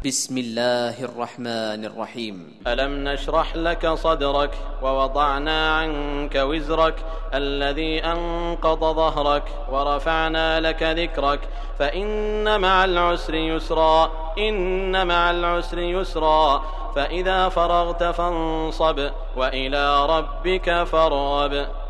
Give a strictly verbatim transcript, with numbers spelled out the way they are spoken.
بسم الله الرحمن الرحيم. ألم نشرح لك صدرك ووضعنا عنك وزرك الذي أنقض ظهرك ورفعنا لك ذكرك فإن مع العسر يسرا إن مع العسر يسرا فإذا فرغت فانصب وإلى ربك فارغب.